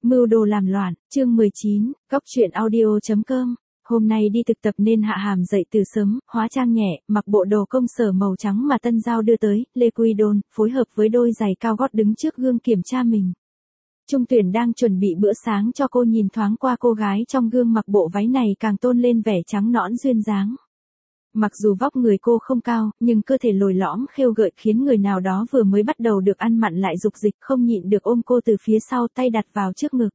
Mưu đồ làm loạn, chương 19, Góc truyện audio.com. Hôm nay đi thực tập nên Hạ Hàm dậy từ sớm, hóa trang nhẹ, mặc bộ đồ công sở màu trắng mà Tân Giao đưa tới, Lê Quy Đôn, phối hợp với đôi giày cao gót đứng trước gương kiểm tra mình. Trung Tuyển đang chuẩn bị bữa sáng cho cô, nhìn thoáng qua cô gái trong gương mặc bộ váy này càng tôn lên vẻ trắng nõn duyên dáng. Mặc dù vóc người cô không cao, nhưng cơ thể lồi lõm khêu gợi khiến người nào đó vừa mới bắt đầu được ăn mặn lại dục dịch không nhịn được ôm cô từ phía sau, tay đặt vào trước ngực.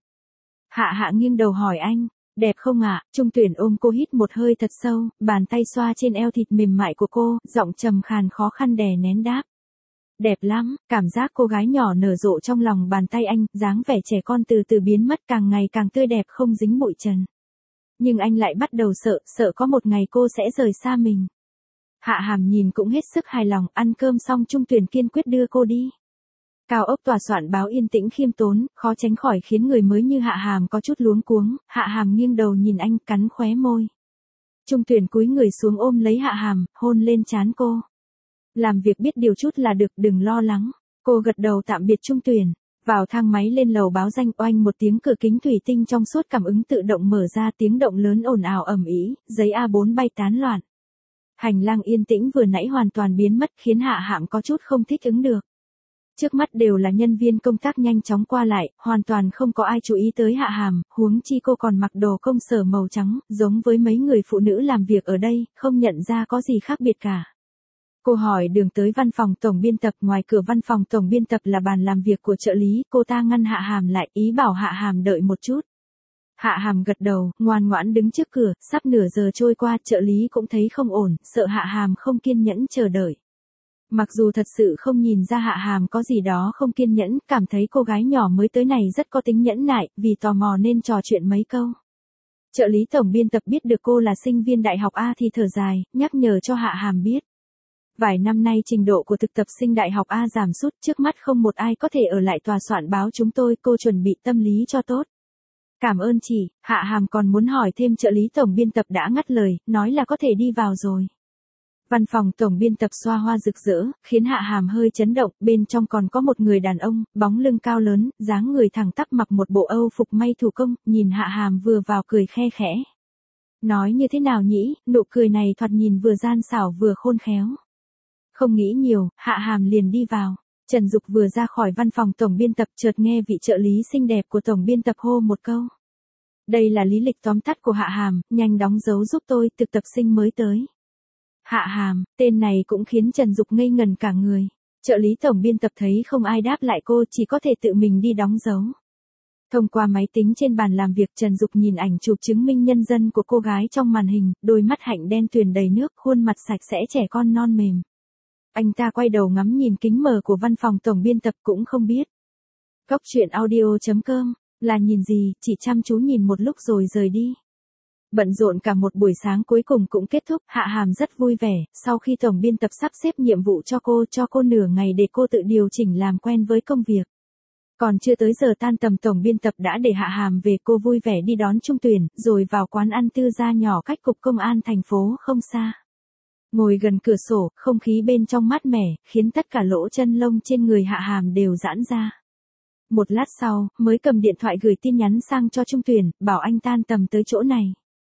Hạ nghiêng đầu hỏi anh, đẹp không ạ? Trung Tuyển ôm cô hít một hơi thật sâu, bàn tay xoa trên eo thịt mềm mại của cô, giọng trầm khàn khó khăn đè nén đáp. Đẹp lắm, cảm giác cô gái nhỏ nở rộ trong lòng bàn tay anh, dáng vẻ trẻ con từ từ biến mất, càng ngày càng tươi đẹp không dính bụi trần. Nhưng anh lại bắt đầu sợ có một ngày cô sẽ rời xa mình. Hạ Hàm nhìn cũng hết sức hài lòng, ăn cơm xong Trung Tuyển kiên quyết đưa cô đi. Cao ốc tòa soạn báo yên tĩnh khiêm tốn, khó tránh khỏi khiến người mới như Hạ Hàm có chút luống cuống. Hạ Hàm nghiêng đầu nhìn anh, cắn khóe môi. Trung Tuyển cúi người xuống ôm lấy Hạ Hàm, hôn lên trán cô. Làm việc biết điều chút là được, đừng lo lắng. Cô gật đầu tạm biệt Trung Tuyển. Vào thang máy lên lầu báo danh, oanh một tiếng, cửa kính thủy tinh trong suốt cảm ứng tự động mở ra, tiếng động lớn ồn ào ầm ĩ, giấy A4 bay tán loạn. Hành lang yên tĩnh vừa nãy hoàn toàn biến mất, khiến Hạ Hàm có chút không thích ứng được. Trước mắt đều là nhân viên công tác nhanh chóng qua lại, hoàn toàn không có ai chú ý tới Hạ Hàm, huống chi cô còn mặc đồ công sở màu trắng, giống với mấy người phụ nữ làm việc ở đây, không nhận ra có gì khác biệt cả. Cô hỏi đường tới văn phòng tổng biên tập, ngoài cửa văn phòng tổng biên tập là bàn làm việc của trợ lý, cô ta ngăn Hạ Hàm lại, ý bảo Hạ Hàm đợi một chút. Hạ Hàm gật đầu, ngoan ngoãn đứng trước cửa, sắp nửa giờ trôi qua, trợ lý cũng thấy không ổn, sợ Hạ Hàm không kiên nhẫn chờ đợi. Mặc dù thật sự không nhìn ra Hạ Hàm có gì đó không kiên nhẫn, cảm thấy cô gái nhỏ mới tới này rất có tính nhẫn nại, vì tò mò nên trò chuyện mấy câu. Trợ lý tổng biên tập biết được cô là sinh viên đại học A thì thở dài, nhắc nhở cho Hạ Hàm biết. Vài năm nay trình độ của thực tập sinh đại học A giảm sút, trước mắt không một ai có thể ở lại tòa soạn báo chúng tôi, cô chuẩn bị tâm lý cho tốt. Cảm ơn chị. Hạ Hàm còn muốn hỏi thêm, trợ lý tổng biên tập đã ngắt lời, nói là có thể đi vào rồi. Văn phòng tổng biên tập xoa hoa rực rỡ, khiến Hạ Hàm hơi chấn động, bên trong còn có một người đàn ông, bóng lưng cao lớn, dáng người thẳng tắp, mặc một bộ Âu phục may thủ công, nhìn Hạ Hàm vừa vào cười khe khẽ. Nói như thế nào nhỉ, nụ cười này thoạt nhìn vừa gian xảo vừa khôn khéo. Không nghĩ nhiều, Hạ Hàm liền đi vào. Trần Dục vừa ra khỏi văn phòng tổng biên tập, chợt nghe vị trợ lý xinh đẹp của tổng biên tập hô một câu. Đây là lý lịch tóm tắt của Hạ Hàm, nhanh đóng dấu giúp tôi, thực tập sinh mới tới. Hạ Hàm, tên này cũng khiến Trần Dục ngây ngần cả người. Trợ lý tổng biên tập thấy không ai đáp lại cô, chỉ có thể tự mình đi đóng dấu. Thông qua máy tính trên bàn làm việc, Trần Dục nhìn ảnh chụp chứng minh nhân dân của cô gái trong màn hình, đôi mắt hạnh đen tuyền đầy nước, khuôn mặt sạch sẽ trẻ con non mềm. Anh ta quay đầu ngắm nhìn kính mờ của văn phòng tổng biên tập, cũng không biết. Góc truyện audio.com, là nhìn gì, chỉ chăm chú nhìn một lúc rồi rời đi. Bận rộn cả một buổi sáng cuối cùng cũng kết thúc, Hạ Hàm rất vui vẻ, sau khi tổng biên tập sắp xếp nhiệm vụ cho cô nửa ngày để cô tự điều chỉnh làm quen với công việc. Còn chưa tới giờ tan tầm, tổng biên tập đã để Hạ Hàm về, cô vui vẻ đi đón Trung Tuyển, rồi vào quán ăn tư gia nhỏ cách cục công an thành phố không xa. Ngồi gần cửa sổ, không khí bên trong mát mẻ, khiến tất cả lỗ chân lông trên người Hạ Hàm đều giãn ra. Một lát sau, mới cầm điện thoại gửi tin nhắn sang cho Trung Tuyển, bảo anh tan tầm tới chỗ này.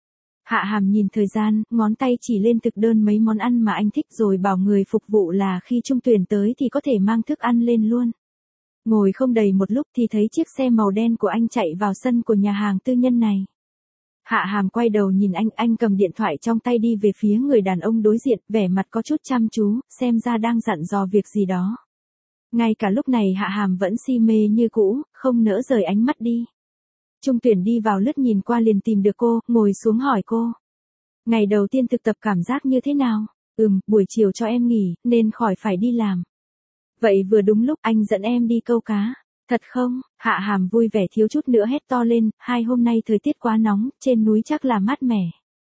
Hạ Hàm nhìn thời gian, ngón tay chỉ lên thực đơn mấy món ăn mà anh thích, rồi bảo người phục vụ là khi Trung Tuyển tới thì có thể mang thức ăn lên luôn. Ngồi không đầy một lúc thì thấy chiếc xe màu đen của anh chạy vào sân của nhà hàng tư nhân này. Hạ Hàm quay đầu nhìn anh cầm điện thoại trong tay đi về phía người đàn ông đối diện, vẻ mặt có chút chăm chú, xem ra đang dặn dò việc gì đó. Ngay cả lúc này Hạ Hàm vẫn si mê như cũ, không nỡ rời ánh mắt đi. Trung Tuyển đi vào lướt nhìn qua liền tìm được cô, ngồi xuống hỏi cô. Ngày đầu tiên thực tập cảm giác như thế nào? Buổi chiều cho em nghỉ, nên khỏi phải đi làm. Vậy vừa đúng lúc, anh dẫn em đi câu cá. Thật không? Hạ Hàm vui vẻ thiếu chút nữa hét to lên, hôm nay thời tiết quá nóng, trên núi chắc là mát mẻ.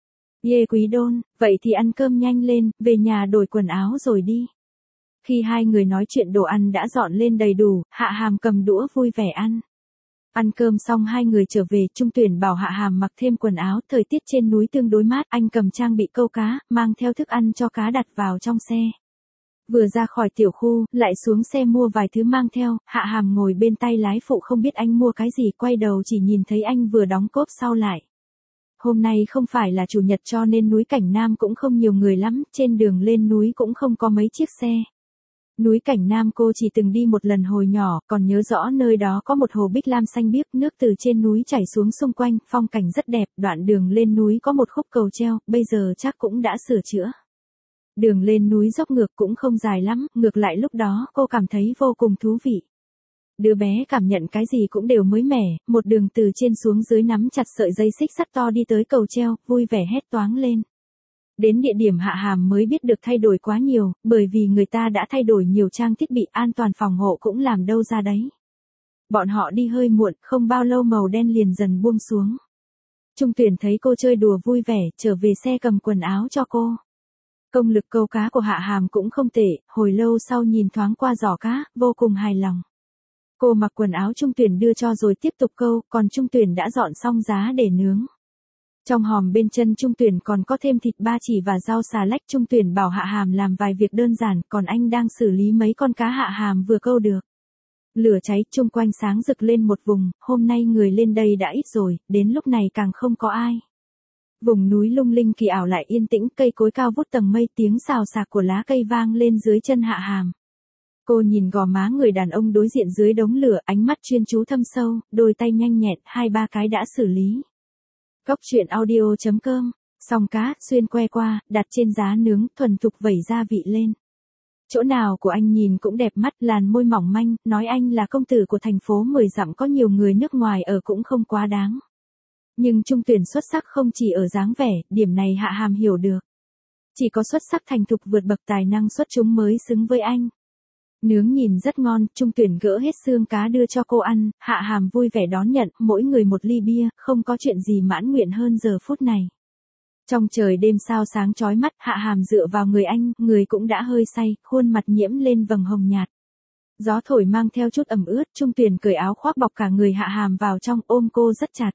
Yê Quý Đôn, vậy thì ăn cơm nhanh lên, về nhà đổi quần áo rồi đi. Khi hai người nói chuyện đồ ăn đã dọn lên đầy đủ, Hạ Hàm cầm đũa vui vẻ ăn. Ăn cơm xong hai người trở về, Trung Tuyển bảo Hạ Hàm mặc thêm quần áo, thời tiết trên núi tương đối mát, anh cầm trang bị câu cá, mang theo thức ăn cho cá đặt vào trong xe. Vừa ra khỏi tiểu khu, lại xuống xe mua vài thứ mang theo, Hạ Hàm ngồi bên tay lái phụ không biết anh mua cái gì, quay đầu chỉ nhìn thấy anh vừa đóng cốp sau lại. Hôm nay không phải là chủ nhật cho nên núi Cảnh Nam cũng không nhiều người lắm, trên đường lên núi cũng không có mấy chiếc xe. Núi Cảnh Nam cô chỉ từng đi một lần hồi nhỏ, còn nhớ rõ nơi đó có một hồ bích lam xanh biếc, nước từ trên núi chảy xuống xung quanh, phong cảnh rất đẹp, đoạn đường lên núi có một khúc cầu treo, bây giờ chắc cũng đã sửa chữa. Đường lên núi dốc ngược cũng không dài lắm, ngược lại lúc đó cô cảm thấy vô cùng thú vị. Đứa bé cảm nhận cái gì cũng đều mới mẻ, một đường từ trên xuống dưới nắm chặt sợi dây xích sắt to đi tới cầu treo, vui vẻ hét toáng lên. Đến địa điểm Hạ Hàm mới biết được thay đổi quá nhiều, bởi vì người ta đã thay đổi nhiều trang thiết bị an toàn phòng hộ cũng làm đâu ra đấy. Bọn họ đi hơi muộn, không bao lâu màu đen liền dần buông xuống. Trung Tuyển thấy cô chơi đùa vui vẻ, trở về xe cầm quần áo cho cô. Công lực câu cá của Hạ Hàm cũng không tệ, hồi lâu sau nhìn thoáng qua giỏ cá, vô cùng hài lòng. Cô mặc quần áo Trung Tuyển đưa cho rồi tiếp tục câu, còn Trung Tuyển đã dọn xong giá để nướng. Trong hòm bên chân Trung Tuyển còn có thêm thịt ba chỉ và rau xà lách. Trung Tuyển bảo Hạ Hàm làm vài việc đơn giản, còn anh đang xử lý mấy con cá Hạ Hàm vừa câu được. Lửa cháy chung quanh sáng rực lên một vùng, hôm nay người lên đây đã ít rồi, đến lúc này càng không có ai. Vùng núi lung linh kỳ ảo lại yên tĩnh, cây cối cao vút tầng mây, tiếng xào xạc của lá cây vang lên dưới chân Hạ Hàm. Cô nhìn gò má người đàn ông đối diện dưới đống lửa, ánh mắt chuyên chú thâm sâu, đôi tay nhanh nhẹn, 2-3 cái đã xử lý. Góc truyện audio.com, xong cá, xuyên que qua, đặt trên giá nướng, thuần thục vẩy gia vị lên. Chỗ nào của anh nhìn cũng đẹp mắt, làn môi mỏng manh, nói anh là công tử của thành phố 10 dặm có nhiều người nước ngoài ở cũng không quá đáng. Nhưng Trung Tuyển xuất sắc không chỉ ở dáng vẻ, điểm này Hạ Hàm hiểu được. Chỉ có xuất sắc thành thục vượt bậc tài năng xuất chúng mới xứng với anh. Nướng nhìn rất ngon, Trung Tuyển gỡ hết xương cá đưa cho cô ăn, Hạ Hàm vui vẻ đón nhận, mỗi người một ly bia, không có chuyện gì mãn nguyện hơn giờ phút này. Trong trời đêm sao sáng chói mắt, Hạ Hàm dựa vào người anh, người cũng đã hơi say, khuôn mặt nhiễm lên vầng hồng nhạt. Gió thổi mang theo chút ẩm ướt, Trung Tuyển cởi áo khoác bọc cả người Hạ Hàm vào trong, ôm cô rất chặt.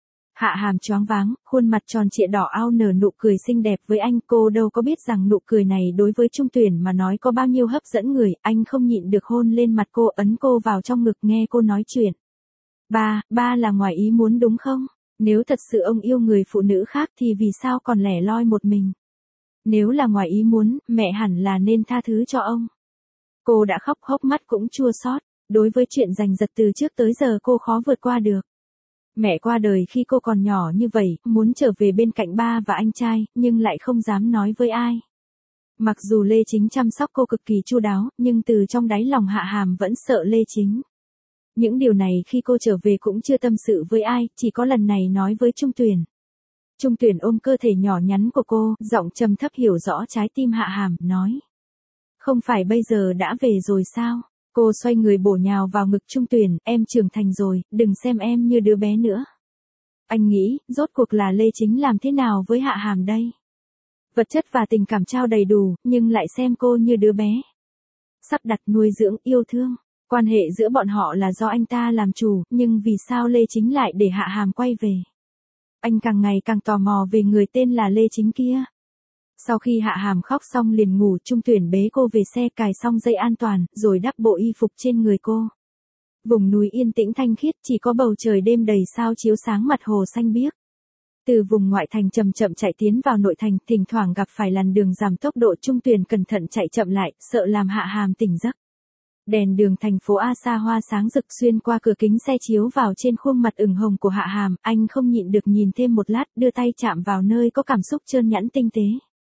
Hạ Hàm choáng váng, khuôn mặt tròn trịa đỏ ao nở nụ cười xinh đẹp với anh, cô đâu có biết rằng nụ cười này đối với Trung Tuyển mà nói có bao nhiêu hấp dẫn người, anh không nhịn được hôn lên mặt cô, ấn cô vào trong ngực nghe cô nói chuyện. Ba là ngoài ý muốn đúng không? Nếu thật sự ông yêu người phụ nữ khác thì vì sao còn lẻ loi một mình? Nếu là ngoài ý muốn, mẹ hẳn là nên tha thứ cho ông. Cô đã khóc, hốc mắt cũng chua xót, đối với chuyện giành giật từ trước tới giờ cô khó vượt qua được. Mẹ qua đời khi cô còn nhỏ như vậy, muốn trở về bên cạnh ba và anh trai, nhưng lại không dám nói với ai. Mặc dù Lê Chính chăm sóc cô cực kỳ chu đáo, nhưng từ trong đáy lòng Hạ Hàm vẫn sợ Lê Chính. Những điều này khi cô trở về cũng chưa tâm sự với ai, chỉ có lần này nói với Trung Tuyển. Trung Tuyển ôm cơ thể nhỏ nhắn của cô, giọng trầm thấp hiểu rõ trái tim Hạ Hàm, nói. Không phải bây giờ đã về rồi sao? Cô xoay người bổ nhào vào ngực Trung Tuyển, em trưởng thành rồi, đừng xem em như đứa bé nữa. Anh nghĩ, rốt cuộc là Lê Chính làm thế nào với Hạ Hàm đây? Vật chất và tình cảm trao đầy đủ, nhưng lại xem cô như đứa bé. Sắp đặt nuôi dưỡng, yêu thương. Quan hệ giữa bọn họ là do anh ta làm chủ, nhưng vì sao Lê Chính lại để Hạ Hàm quay về? Anh càng ngày càng tò mò về người tên là Lê Chính kia. Sau khi Hạ Hàm khóc xong liền ngủ, Trung Tuyển bế cô về xe, cài xong dây an toàn, rồi đắp bộ y phục trên người cô. Vùng núi yên tĩnh thanh khiết, chỉ có bầu trời đêm đầy sao chiếu sáng mặt hồ xanh biếc. Từ vùng ngoại thành chậm chậm chạy tiến vào nội thành, thỉnh thoảng gặp phải làn đường giảm tốc độ, Trung Tuyển cẩn thận chạy chậm lại, sợ làm Hạ Hàm tỉnh giấc. Đèn đường thành phố A xa hoa sáng rực xuyên qua cửa kính xe chiếu vào trên khuôn mặt ửng hồng của Hạ Hàm, anh không nhịn được nhìn thêm một lát, đưa tay chạm vào nơi có cảm xúc trơn nhẵn tinh tế.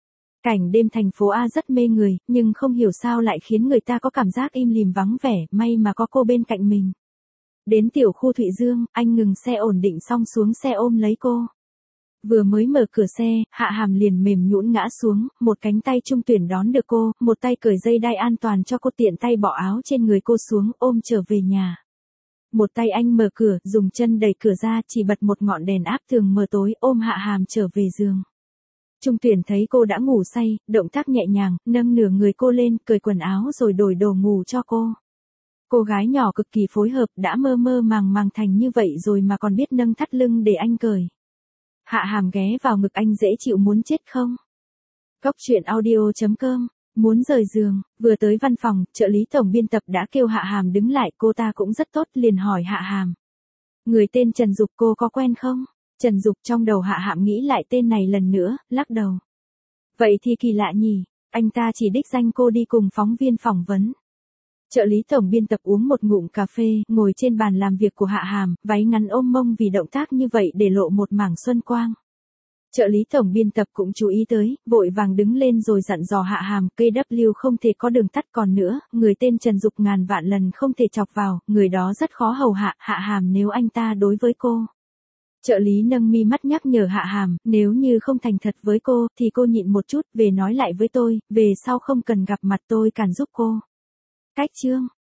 Cảnh đêm thành phố A rất mê người, nhưng không hiểu sao lại khiến người ta có cảm giác im lìm vắng vẻ, may mà có cô bên cạnh mình. Đến tiểu khu Thụy Dương, anh ngừng xe ổn định xong xuống xe ôm lấy cô. Vừa mới mở cửa xe, Hạ Hàm liền mềm nhũn ngã xuống, một cánh tay Trung Tuyển đón được cô, một tay cởi dây đai an toàn cho cô, tiện tay bỏ áo trên người cô xuống, ôm trở về nhà. Một tay anh mở cửa, dùng chân đẩy cửa ra, chỉ bật một ngọn đèn áp tường mờ tối, ôm Hạ Hàm trở về giường. Trung Tuyển thấy cô đã ngủ say, động tác nhẹ nhàng, nâng nửa người cô lên, cởi quần áo rồi đổi đồ ngủ cho cô. Cô gái nhỏ cực kỳ phối hợp, đã mơ mơ màng màng thành như vậy rồi mà còn biết nâng thắt lưng để anh cởi. Hạ Hàm ghé vào ngực anh dễ chịu muốn chết không? Góc truyện audio.com Muốn rời giường, vừa tới văn phòng, trợ lý tổng biên tập đã kêu Hạ Hàm đứng lại, cô ta cũng rất tốt, liền hỏi Hạ Hàm. Người tên Trần Dục cô có quen không? Trần Dục trong đầu Hạ Hàm nghĩ lại tên này lần nữa, lắc đầu. Vậy thì kỳ lạ nhỉ, anh ta chỉ đích danh cô đi cùng phóng viên phỏng vấn. Trợ lý tổng biên tập uống một ngụm cà phê, ngồi trên bàn làm việc của Hạ Hàm, váy ngắn ôm mông vì động tác như vậy để lộ một mảng xuân quang. Trợ lý tổng biên tập cũng chú ý tới, vội vàng đứng lên rồi dặn dò Hạ Hàm, KW không thể có đường tắt, còn nữa, người tên Trần Dục ngàn vạn lần không thể chọc vào, người đó rất khó hầu hạ, Hạ Hàm nếu anh ta đối với cô. Trợ lý nâng mi mắt nhắc nhở Hạ Hàm, nếu như không thành thật với cô, thì cô nhịn một chút, về nói lại với tôi, về sau không cần gặp mặt tôi cản giúp cô. Cách chương